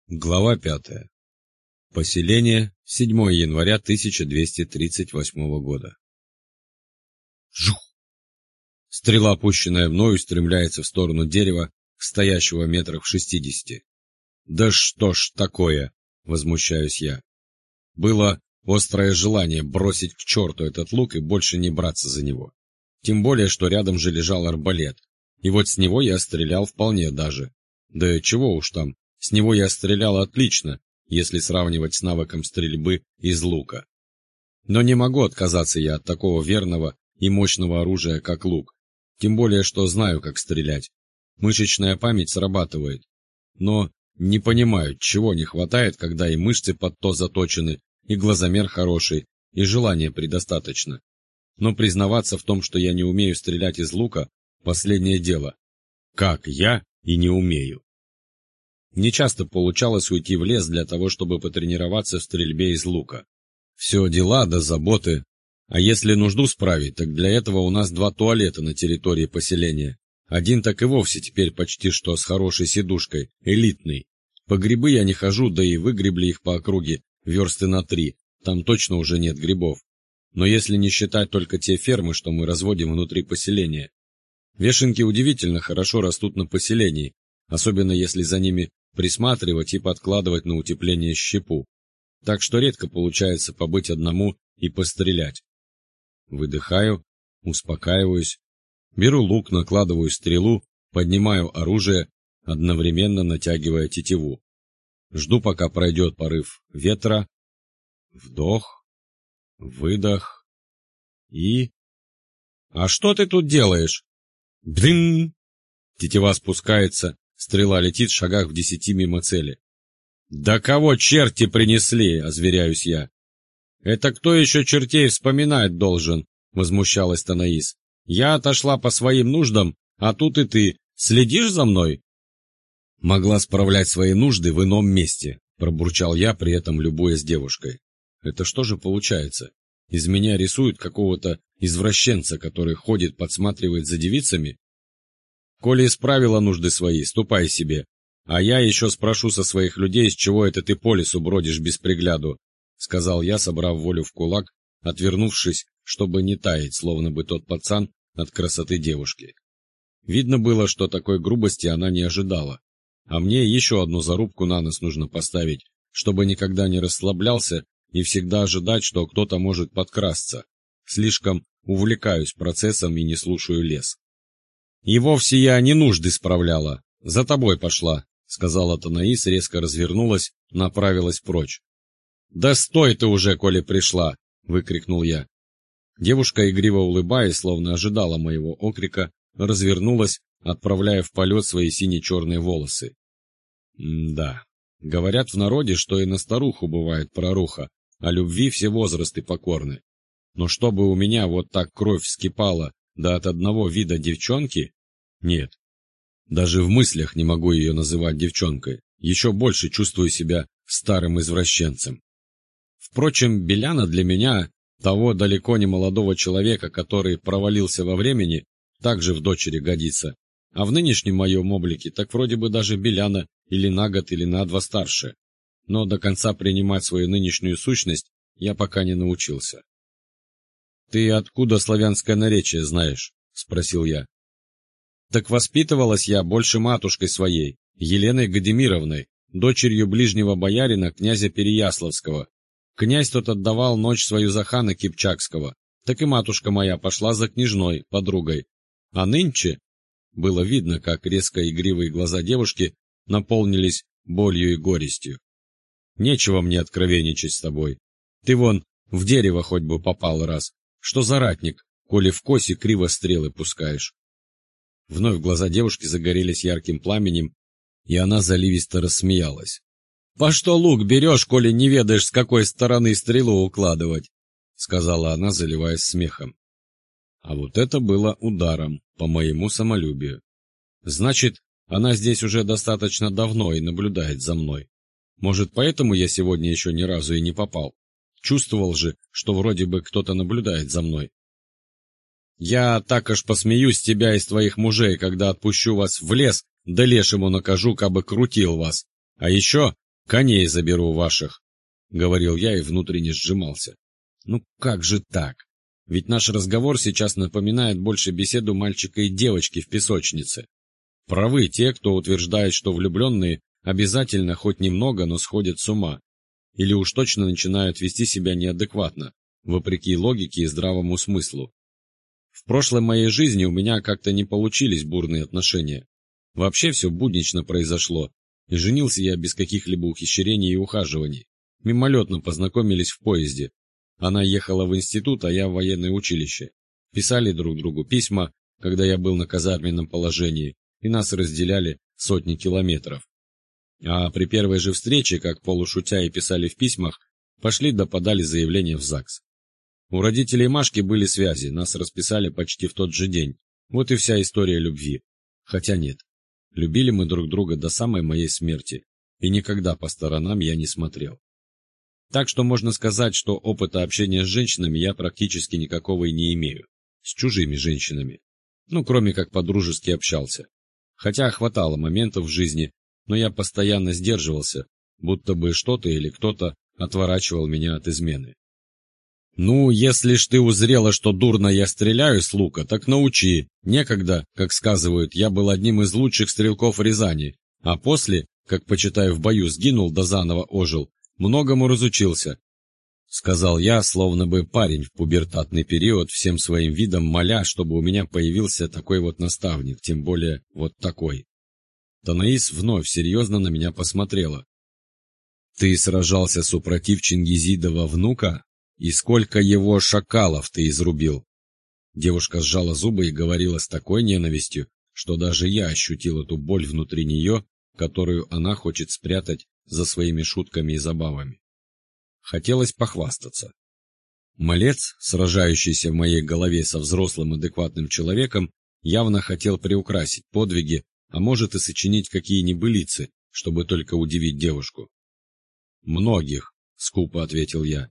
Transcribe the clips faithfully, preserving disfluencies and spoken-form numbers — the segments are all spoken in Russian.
Глава пятая. Поселение, седьмое января тысяча двести тридцать восьмого года. Жух! Стрела, пущенная мною, устремляется в сторону дерева, стоящего метров в шестидесяти. Да что ж такое, возмущаюсь я. Было острое желание бросить к черту этот лук и больше не браться за него. Тем более, что рядом же лежал арбалет, и вот с него я стрелял вполне даже. Да чего уж там, с него я стрелял отлично, если сравнивать с навыком стрельбы из лука. Но не могу отказаться я от такого верного и мощного оружия, как лук, тем более, что знаю, как стрелять. Мышечная память срабатывает, но не понимаю, чего не хватает, когда и мышцы под то заточены, и глазомер хороший, и желания предостаточно. Но признаваться в том, что я не умею стрелять из лука, последнее дело. Как я и не умею. Не часто получалось уйти в лес для того, чтобы потренироваться в стрельбе из лука. Все дела да заботы. А если нужду справить, так для этого у нас два туалета на территории поселения. Один так и вовсе теперь почти что с хорошей сидушкой, элитный. По грибы я не хожу, да и выгребли их по округе версты на три, там точно уже нет грибов. Но если не считать только те фермы, что мы разводим внутри поселения. Вешенки удивительно хорошо растут на поселении, особенно если за ними присматривать и подкладывать на утепление щепу. Так что редко получается побыть одному и пострелять. Выдыхаю, успокаиваюсь, беру лук, накладываю стрелу, поднимаю оружие, одновременно натягивая тетиву. Жду, пока пройдет порыв ветра. Вдох, выдох и... «А что ты тут делаешь?» «Блин!» Тетива спускается, стрела летит в шагах в десяти мимо цели. «Да кого черти принесли?» — озверяюсь я. «Это кто еще чертей вспоминать должен?» — возмущалась Танаис. «Я отошла по своим нуждам, а тут и ты. Следишь за мной?» «Могла справлять свои нужды в ином месте», — пробурчал я, при этом любуясь девушкой. «Это что же получается? Из меня рисуют какого-то извращенца, который ходит, подсматривает за девицами? Коли исправила нужды свои, ступай себе. А я еще спрошу со своих людей, с чего это ты по лесу бродишь без пригляду», — сказал я, собрав волю в кулак, отвернувшись, чтобы не таять, словно бы тот пацан от красоты девушки. Видно было, что такой грубости она не ожидала. А мне еще одну зарубку на нос нужно поставить, чтобы никогда не расслаблялся и всегда ожидать, что кто-то может подкрасться. Слишком увлекаюсь процессом и не слушаю лес. «И вовсе я не нужды справляла. За тобой пошла», — сказала Танаис, резко развернулась, направилась прочь. «Да стой ты уже, коли пришла!» — выкрикнул я. Девушка, игриво улыбаясь, словно ожидала моего окрика, развернулась, отправляя в полет свои сине-черные волосы. М-да, говорят в народе, что и на старуху бывает проруха, а любви все возрасты покорны. Но чтобы у меня вот так кровь вскипала, да от одного вида девчонки? Нет. Даже в мыслях не могу ее называть девчонкой, еще больше чувствую себя старым извращенцем. Впрочем, Беляна для меня, того далеко не молодого человека, который провалился во времени, также в дочери годится. А в нынешнем моем облике так вроде бы даже Беляна или на год, или на два старше. Но до конца принимать свою нынешнюю сущность я пока не научился. «Ты откуда славянское наречие знаешь?» — спросил я. «Так воспитывалась я больше матушкой своей, Еленой Гадимировной, дочерью ближнего боярина князя Переяславского. Князь тот отдавал ночь свою за хана Кипчакского, так и матушка моя пошла за княжной, подругой. А нынче...» Было видно, как резко игривые глаза девушки наполнились болью и горестью. «Нечего мне откровенничать с тобой. Ты вон в дерево хоть бы попал раз. Что за ратник, коли в косе криво стрелы пускаешь?» Вновь глаза девушки загорелись ярким пламенем, и она заливисто рассмеялась. «По что лук берешь, коли не ведаешь, с какой стороны стрелу укладывать?» — сказала она, заливаясь смехом. А вот это было ударом по моему самолюбию. Значит, она здесь уже достаточно давно и наблюдает за мной. Может, поэтому я сегодня еще ни разу и не попал. Чувствовал же, что вроде бы кто-то наблюдает за мной. «Я так аж посмеюсь с тебя и с твоих мужей, когда отпущу вас в лес, да лешему накажу, кабы крутил вас. А еще «Коней заберу ваших», — говорил я и внутренне сжимался. Ну как же так? Ведь наш разговор сейчас напоминает больше беседу мальчика и девочки в песочнице. Правы те, кто утверждает, что влюбленные обязательно хоть немного, но сходят с ума. Или уж точно начинают вести себя неадекватно, вопреки логике и здравому смыслу. В прошлой моей жизни у меня как-то не получились бурные отношения. Вообще все буднично произошло, и женился я без каких-либо ухищрений и ухаживаний. Мимолетно познакомились в поезде. Она ехала в институт, а я в военное училище. Писали друг другу письма, когда я был на казарменном положении, и нас разделяли сотни километров. А при первой же встрече, как полушутя и писали в письмах, пошли да подали заявление в ЗАГС. У родителей Машки были связи, нас расписали почти в тот же день. Вот и вся история любви. Хотя нет, любили мы друг друга до самой моей смерти, и никогда по сторонам я не смотрел. Так что можно сказать, что опыта общения с женщинами я практически никакого и не имею. С чужими женщинами. Ну, кроме как по-дружески общался. Хотя хватало моментов в жизни, но я постоянно сдерживался, будто бы что-то или кто-то отворачивал меня от измены. «Ну, если ж ты узрела, что дурно я стреляю с лука, так научи. Некогда, как сказывают, я был одним из лучших стрелков Рязани, а после, как, почитай, в бою сгинул да заново ожил, многому разучился», — сказал я, словно бы парень в пубертатный период, всем своим видом моля, чтобы у меня появился такой вот наставник, тем более вот такой. Танаис вновь серьезно на меня посмотрела. «Ты сражался супротив Чингизидова внука? И сколько его шакалов ты изрубил?» Девушка сжала зубы и говорила с такой ненавистью, что даже я ощутил эту боль внутри нее, которую она хочет спрятать за своими шутками и забавами. Хотелось похвастаться. Малец, сражающийся в моей голове со взрослым адекватным человеком, явно хотел приукрасить подвиги, а может и сочинить какие небылицы, чтобы только удивить девушку. «Многих», — скупо ответил я.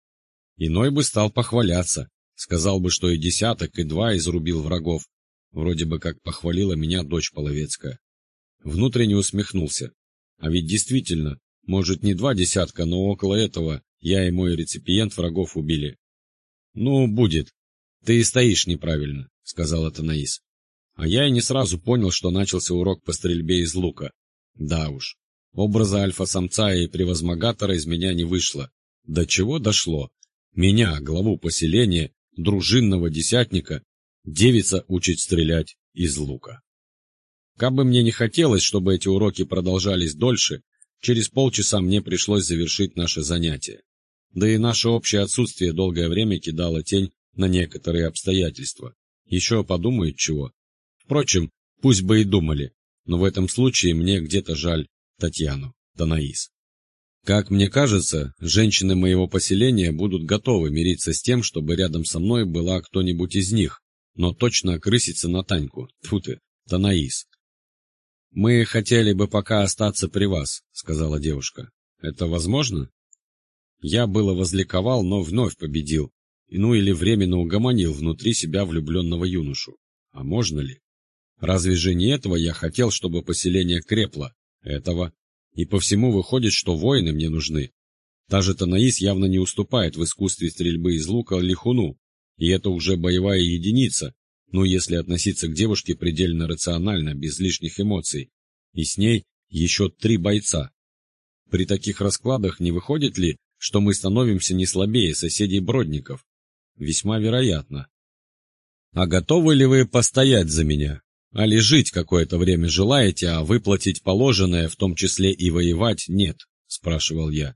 Иной бы стал похваляться, сказал бы, что и десяток, и два изрубил врагов, вроде бы как похвалила меня дочь Половецкая. Внутренне усмехнулся. А ведь действительно, может, не два десятка, но около этого я и мой реципиент врагов убили. «Ну, будет. Ты и стоишь неправильно», — сказала Танаис. А я и не сразу понял, что начался урок по стрельбе из лука. Да уж, образа альфа-самца и превозмогатора из меня не вышло. До чего дошло? Меня, главу поселения, дружинного десятника, девица учит стрелять из лука. Как бы мне не хотелось, чтобы эти уроки продолжались дольше, через полчаса мне пришлось завершить наше занятие. Да и наше общее отсутствие долгое время кидало тень на некоторые обстоятельства. Еще подумают чего. Впрочем, пусть бы и думали, но в этом случае мне где-то жаль Татьяну, Танаис. Как мне кажется, женщины моего поселения будут готовы мириться с тем, чтобы рядом со мной была кто-нибудь из них, но точно окрыситься на Таньку, тьфу ты, Танаис. «Мы хотели бы пока остаться при вас», — сказала девушка. «Это возможно?» Я было возликовал, но вновь победил, ну или временно угомонил внутри себя влюбленного юношу. А можно ли? Разве же не этого я хотел, чтобы поселение крепло? Этого. И по всему выходит, что воины мне нужны. Та же Танаис явно не уступает в искусстве стрельбы из лука Лихуну, и это уже боевая единица, ну если относиться к девушке предельно рационально, без лишних эмоций. И с ней еще три бойца. При таких раскладах не выходит ли, что мы становимся не слабее соседей Бродников? Весьма вероятно. А готовы ли вы постоять за меня? Али жить какое-то время желаете, а выплатить положенное, в том числе и воевать, нет? Спрашивал я.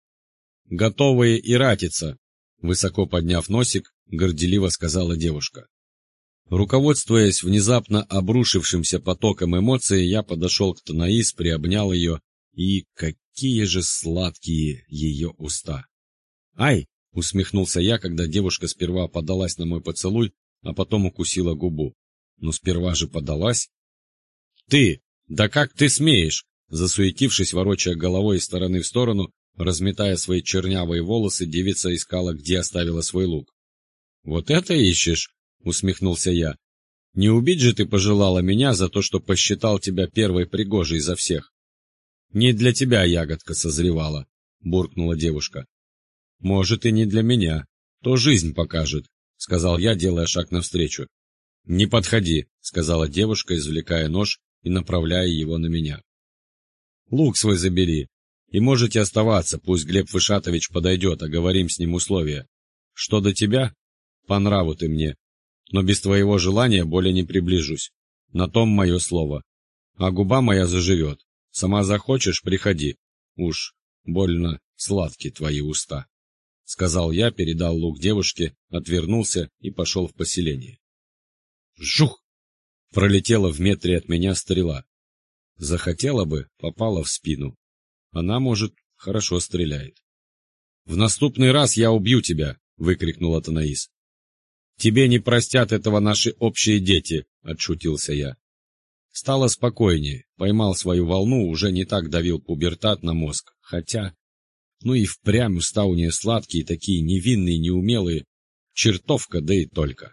Готовые и ратиться, высоко подняв носик, горделиво сказала девушка. Руководствуясь внезапно обрушившимся потоком эмоций, я подошел к Танаис, приобнял ее, и какие же сладкие ее уста! «Ай!» — усмехнулся я, когда девушка сперва подалась на мой поцелуй, а потом укусила губу. Но сперва же подалась. «Ты! Да как ты смеешь!» Засуетившись, ворочая головой из стороны в сторону, разметая свои чернявые волосы, девица искала, где оставила свой лук. «Вот это ищешь?» — усмехнулся я. «Не убить же ты пожелала меня за то, что посчитал тебя первой пригожей изо всех?» «Не для тебя ягодка созревала», — буркнула девушка. «Может, и не для меня. То жизнь покажет», — сказал я, делая шаг навстречу. «Не подходи», — сказала девушка, извлекая нож и направляя его на меня. «Лук свой забери. И можете оставаться, пусть Глеб Вышатович подойдет, оговорим с ним условия. Что до тебя? По нраву ты мне. Но без твоего желания более не приближусь. На том мое слово. А губа моя заживет. Сама захочешь — приходи. Уж больно сладкие твои уста», — сказал я, передал лук девушке, отвернулся и пошел в поселение. Жух! Пролетела в метре от меня стрела. Захотела бы, попала в спину. Она, может, хорошо стреляет. «В наступный раз я убью тебя!» — выкрикнул Атанаис. «Тебе не простят этого наши общие дети!» — отшутился я. Стало спокойнее, поймал свою волну, уже не так давил пубертат на мозг, хотя... Ну и впрямь уста у нее сладкие, такие невинные, неумелые. Чертовка, да и только.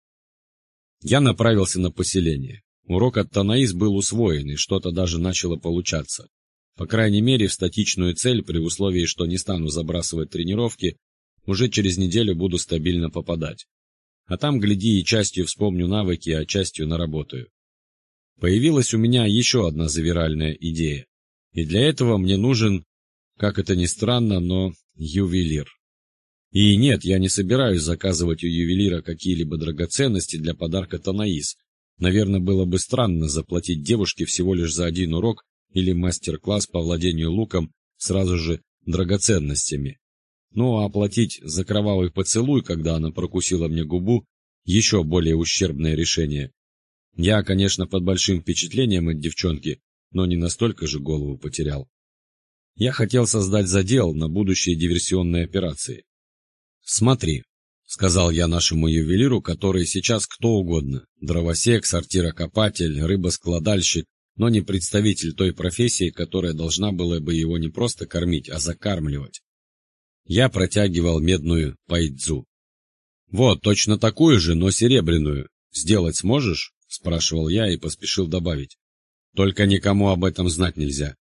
Я направился на поселение. Урок от Танаис был усвоен, и что-то даже начало получаться. По крайней мере, в статичную цель, при условии, что не стану забрасывать тренировки, уже через неделю буду стабильно попадать. А там, гляди, и частью вспомню навыки, а частью наработаю. Появилась у меня еще одна завиральная идея. И для этого мне нужен, как это ни странно, но ювелир. И нет, я не собираюсь заказывать у ювелира какие-либо драгоценности для подарка Танаис. Наверное, было бы странно заплатить девушке всего лишь за один урок или мастер-класс по владению луком сразу же драгоценностями. Ну а оплатить за кровавый поцелуй, когда она прокусила мне губу, еще более ущербное решение. Я, конечно, под большим впечатлением от девчонки, но не настолько же голову потерял. Я хотел создать задел на будущие диверсионные операции. «Смотри», — сказал я нашему ювелиру, который сейчас кто угодно, дровосек, сортирокопатель, рыбоскладальщик, но не представитель той профессии, которая должна была бы его не просто кормить, а закармливать. Я протягивал медную пайдзу. «Вот, точно такую же, но серебряную. Сделать сможешь?» — спрашивал я и поспешил добавить. «Только никому об этом знать нельзя».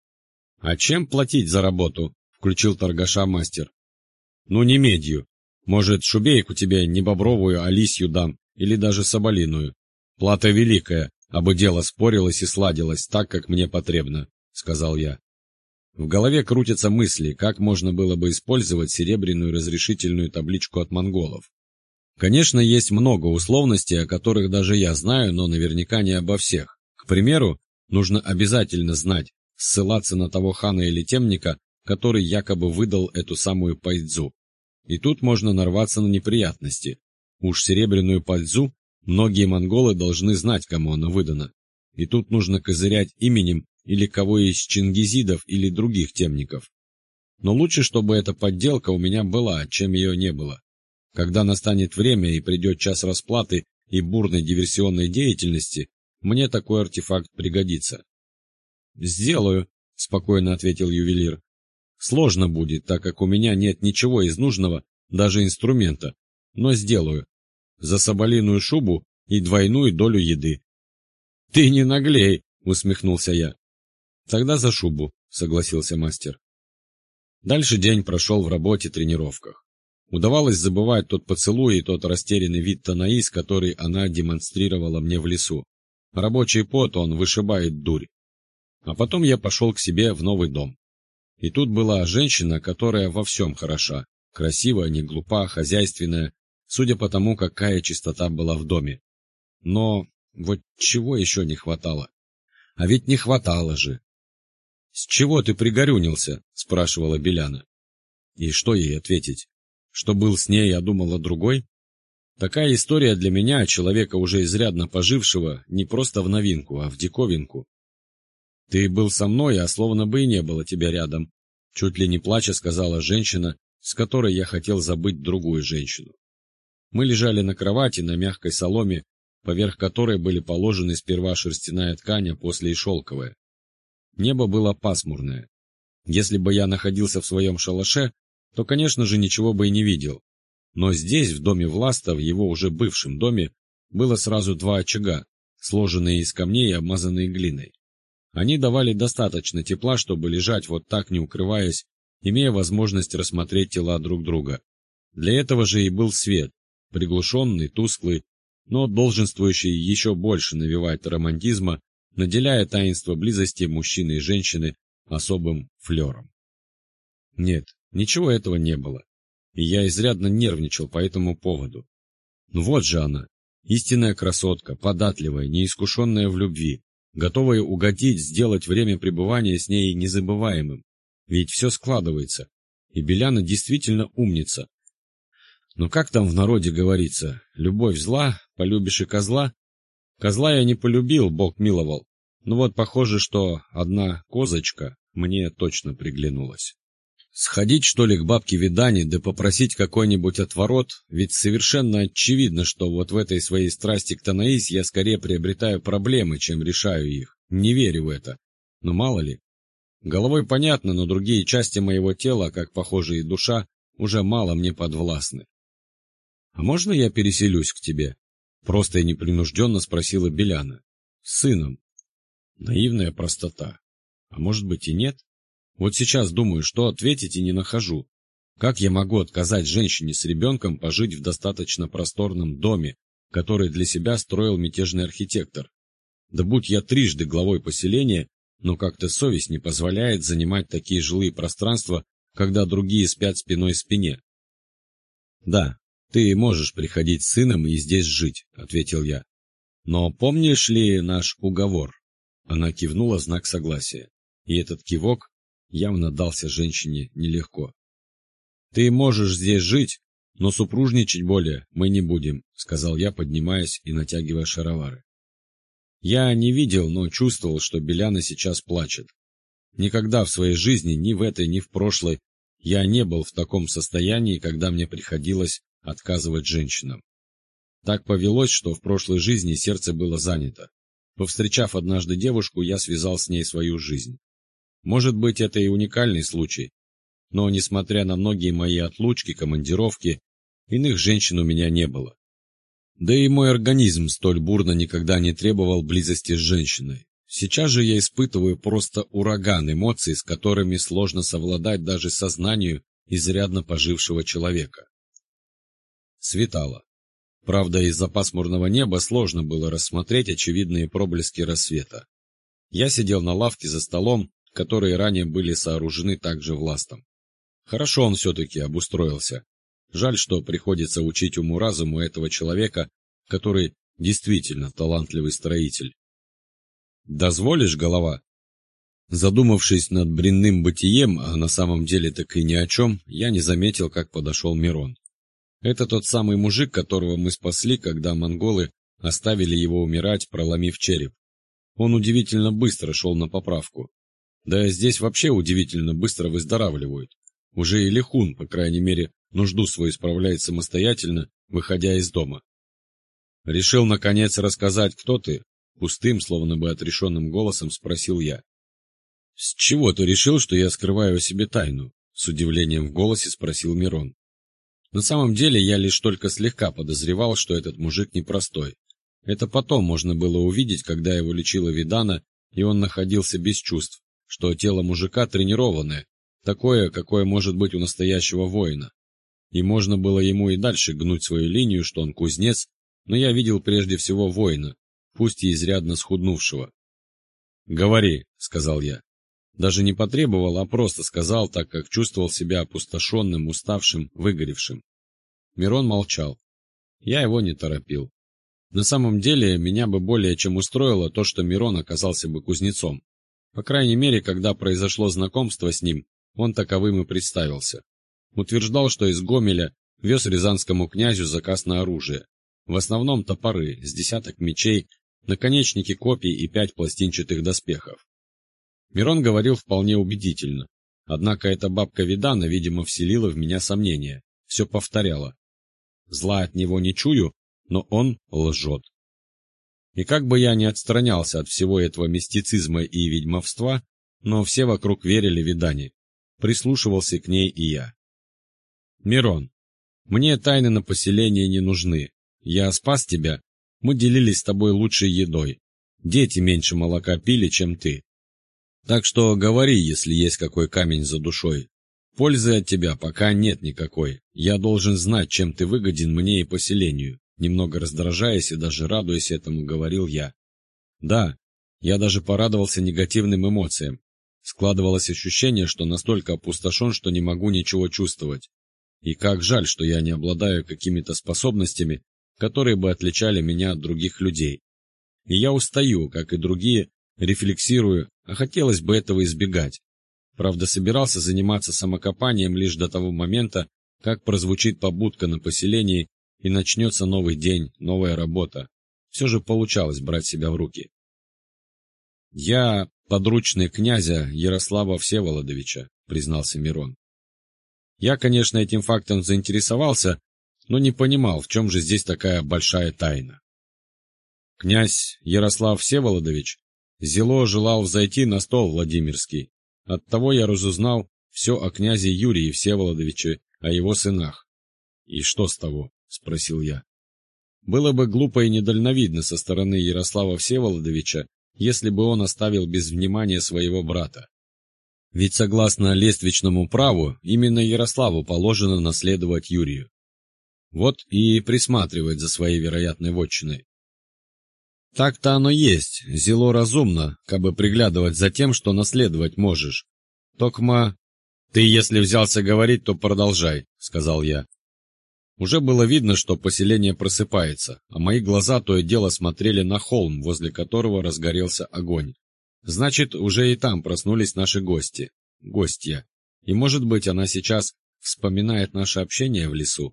«А чем платить за работу?» — включил торгаша мастер. «Ну, не медью. Может, шубейку тебе не бобровую, а лисью дам, или даже соболиную. Плата великая, абы дело спорилось и сладилось так, как мне потребно», — сказал я. В голове крутятся мысли, как можно было бы использовать серебряную разрешительную табличку от монголов. Конечно, есть много условностей, о которых даже я знаю, но наверняка не обо всех. К примеру, нужно обязательно знать, ссылаться на того хана или темника, который якобы выдал эту самую пайдзу. И тут можно нарваться на неприятности. Уж серебряную пайдзу многие монголы должны знать, кому она выдана. И тут нужно козырять именем или кого из чингизидов или других темников. Но лучше, чтобы эта подделка у меня была, чем ее не было. Когда настанет время и придет час расплаты и бурной диверсионной деятельности, мне такой артефакт пригодится. «Сделаю», — спокойно ответил ювелир. «Сложно будет, так как у меня нет ничего из нужного, даже инструмента, но сделаю. За соболиную шубу и двойную долю еды». «Ты не наглей», — усмехнулся я. «Тогда за шубу», — согласился мастер. Дальше день прошел в работе, тренировках. Удавалось забывать тот поцелуй и тот растерянный вид Танаис, который она демонстрировала мне в лесу. Рабочий пот, он вышибает дурь. А потом я пошел к себе в новый дом. И тут была женщина, которая во всем хороша. Красивая, не глупа, хозяйственная, судя по тому, какая чистота была в доме. Но вот чего еще не хватало? А ведь не хватало же. «С чего ты пригорюнился?» — спрашивала Беляна. И что ей ответить? Что был с ней, а думал о другой? Такая история для меня, человека уже изрядно пожившего, не просто в новинку, а в диковинку. «Ты был со мной, а словно бы и не было тебя рядом», — чуть ли не плача сказала женщина, с которой я хотел забыть другую женщину. Мы лежали на кровати на мягкой соломе, поверх которой были положены сперва шерстяная ткань, а после и шелковая. Небо было пасмурное. Если бы я находился в своем шалаше, то, конечно же, ничего бы и не видел. Но здесь, в доме Власта, в его уже бывшем доме, было сразу два очага, сложенные из камней и обмазанные глиной. Они давали достаточно тепла, чтобы лежать вот так, не укрываясь, имея возможность рассмотреть тела друг друга. Для этого же и был свет, приглушенный, тусклый, но долженствующий еще больше навевать романтизма, наделяя таинство близости мужчины и женщины особым флером. Нет, ничего этого не было, и я изрядно нервничал по этому поводу. Ну вот же она, истинная красотка, податливая, неискушенная в любви, готовая угодить, сделать время пребывания с ней незабываемым. Ведь все складывается, и Беляна действительно умница. Но как там в народе говорится, любовь зла, полюбишь и козла? Козла я не полюбил, Бог миловал, но вот похоже, что одна козочка мне точно приглянулась. Сходить, что ли, к бабке Видане, да попросить какой-нибудь отворот, ведь совершенно очевидно, что вот в этой своей страсти к Танаис я скорее приобретаю проблемы, чем решаю их. Не верю в это. Но мало ли. Головой понятно, но другие части моего тела, как, похоже, и душа, уже мало мне подвластны. «А можно я переселюсь к тебе?» — просто и непринужденно спросила Беляна. «С сыном». Наивная простота. А может быть и нет? Вот сейчас думаю, что ответить, и не нахожу. Как я могу отказать женщине с ребенком пожить в достаточно просторном доме, который для себя строил мятежный архитектор? Да будь я трижды главой поселения, но как-то совесть не позволяет занимать такие жилые пространства, когда другие спят спиной к спине. «Да, ты можешь приходить с сыном и здесь жить», — ответил я. «Но помнишь ли наш уговор?» Она кивнула в знак согласия, и этот кивок явно дался женщине нелегко. «Ты можешь здесь жить, но супружничать более мы не будем», — сказал я, поднимаясь и натягивая шаровары. Я не видел, но чувствовал, что Беляна сейчас плачет. Никогда в своей жизни, ни в этой, ни в прошлой, я не был в таком состоянии, когда мне приходилось отказывать женщинам. Так повелось, что в прошлой жизни сердце было занято. Повстречав однажды девушку, я связал с ней свою жизнь. Может быть, это и уникальный случай, но, несмотря на многие мои отлучки, командировки, иных женщин у меня не было. Да и мой организм столь бурно никогда не требовал близости с женщиной. Сейчас же я испытываю просто ураган эмоций, с которыми сложно совладать даже сознанию изрядно пожившего человека. Светало. Правда, из-за пасмурного неба сложно было рассмотреть очевидные проблески рассвета. Я сидел на лавке за столом, которые ранее были сооружены также властом. Хорошо он все-таки обустроился. Жаль, что приходится учить уму-разуму этого человека, который действительно талантливый строитель. «Дозволишь, голова?» Задумавшись над бренным бытием, а на самом деле так и ни о чем, я не заметил, как подошел Мирон. Это тот самый мужик, которого мы спасли, когда монголы оставили его умирать, проломив череп. Он удивительно быстро шел на поправку. Да здесь вообще удивительно быстро выздоравливают. Уже и Лихун, по крайней мере, нужду свою справляет самостоятельно, выходя из дома. «Решил, наконец, рассказать, кто ты?» Пустым, словно бы отрешенным голосом спросил я. «С чего ты решил, что я скрываю о себе тайну?» С удивлением в голосе спросил Мирон. На самом деле я лишь только слегка подозревал, что этот мужик непростой. Это потом можно было увидеть, когда его лечила Видана, и он находился без чувств, что тело мужика тренированное, такое, какое может быть у настоящего воина. И можно было ему и дальше гнуть свою линию, что он кузнец, но я видел прежде всего воина, пусть и изрядно схуднувшего. «Говори», — сказал я. Даже не потребовал, а просто сказал, так как чувствовал себя опустошенным, уставшим, выгоревшим. Мирон молчал. Я его не торопил. На самом деле, меня бы более чем устроило то, что Мирон оказался бы кузнецом. По крайней мере, когда произошло знакомство с ним, он таковым и представился. Утверждал, что из Гомеля вез рязанскому князю заказ на оружие. В основном топоры, с десяток мечей, наконечники копий и пять пластинчатых доспехов. Мирон говорил вполне убедительно. Однако эта бабка Видана, видимо, вселила в меня сомнения. Все повторяла. Зла от него не чую, но он лжет. И как бы я ни отстранялся от всего этого мистицизма и ведьмовства, но все вокруг верили Видане. Прислушивался к ней и я. «Мирон, мне тайны на поселение не нужны. Я спас тебя, мы делились с тобой лучшей едой. Дети меньше молока пили, чем ты. Так что говори, если есть какой камень за душой. Пользы от тебя пока нет никакой. Я должен знать, чем ты выгоден мне и поселению. Немного раздражаясь и даже радуясь этому, говорил я. Да, я даже порадовался негативным эмоциям. Складывалось ощущение, что настолько опустошен, что не могу ничего чувствовать. И как жаль, что я не обладаю какими-то способностями, которые бы отличали меня от других людей. И я устаю, как и другие, рефлексирую, а хотелось бы этого избегать. Правда, собирался заниматься самокопанием лишь до того момента, как прозвучит побудка на поселении и начнется новый день, новая работа. Все же получалось брать себя в руки. «Я подручный князя Ярослава Всеволодовича», — признался Мирон. Я, конечно, этим фактом заинтересовался, но не понимал, в чем же здесь такая большая тайна. Князь Ярослав Всеволодович зело желал взойти на стол Владимирский. Оттого я разузнал все о князе Юрии Всеволодовиче, о его сынах. «И что с того?» — спросил я. Было бы глупо и недальновидно со стороны Ярослава Всеволодовича, если бы он оставил без внимания своего брата. Ведь согласно лествичному праву, именно Ярославу положено наследовать Юрию. Вот и присматривает за своей вероятной вотчиной. Так-то оно есть, зело разумно, кабы приглядывать за тем, что наследовать можешь. Токма, ты если взялся говорить, то продолжай, сказал я. Уже было видно, что поселение просыпается, а мои глаза то и дело смотрели на холм, возле которого разгорелся огонь. Значит, уже и там проснулись наши гости, гостья, и, может быть, она сейчас вспоминает наше общение в лесу.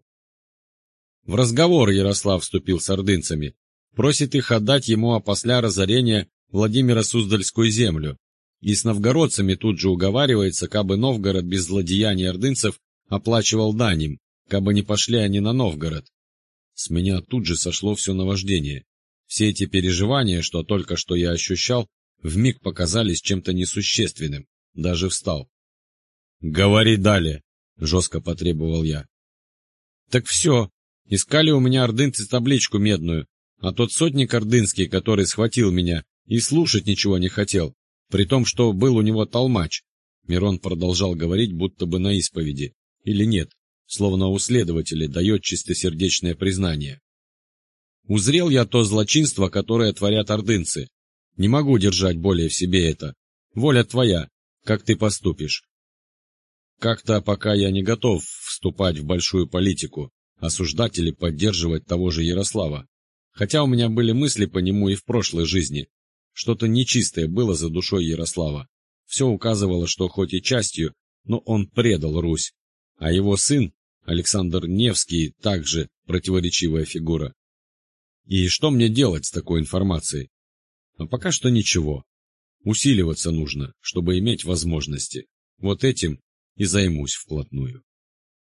В разговор Ярослав вступил с ордынцами, просит их отдать ему опосля разорения Владимира Суздальскую землю, и с новгородцами тут же уговаривается, кабы Новгород без злодеяний ордынцев оплачивал дань им, кабы не пошли они на Новгород. С меня тут же сошло все наваждение. Все эти переживания, что только что я ощущал, вмиг показались чем-то несущественным, даже встал. «Говори далее», — жестко потребовал я. «Так все, искали у меня ордынцы табличку медную, а тот сотник ордынский, который схватил меня, и слушать ничего не хотел, при том, что был у него толмач». Мирон продолжал говорить, будто бы на исповеди, или нет, словно у следователя дает чистосердечное признание. «Узрел я то злочинство, которое творят ордынцы. Не могу держать более в себе это. Воля твоя, как ты поступишь». Как-то пока я не готов вступать в большую политику, осуждать или поддерживать того же Ярослава. Хотя у меня были мысли по нему и в прошлой жизни. Что-то нечистое было за душой Ярослава. Все указывало, что хоть и частью, но он предал Русь. А его сын, Александр Невский, также противоречивая фигура. И что мне делать с такой информацией? А пока что ничего. Усиливаться нужно, чтобы иметь возможности. Вот этим и займусь вплотную.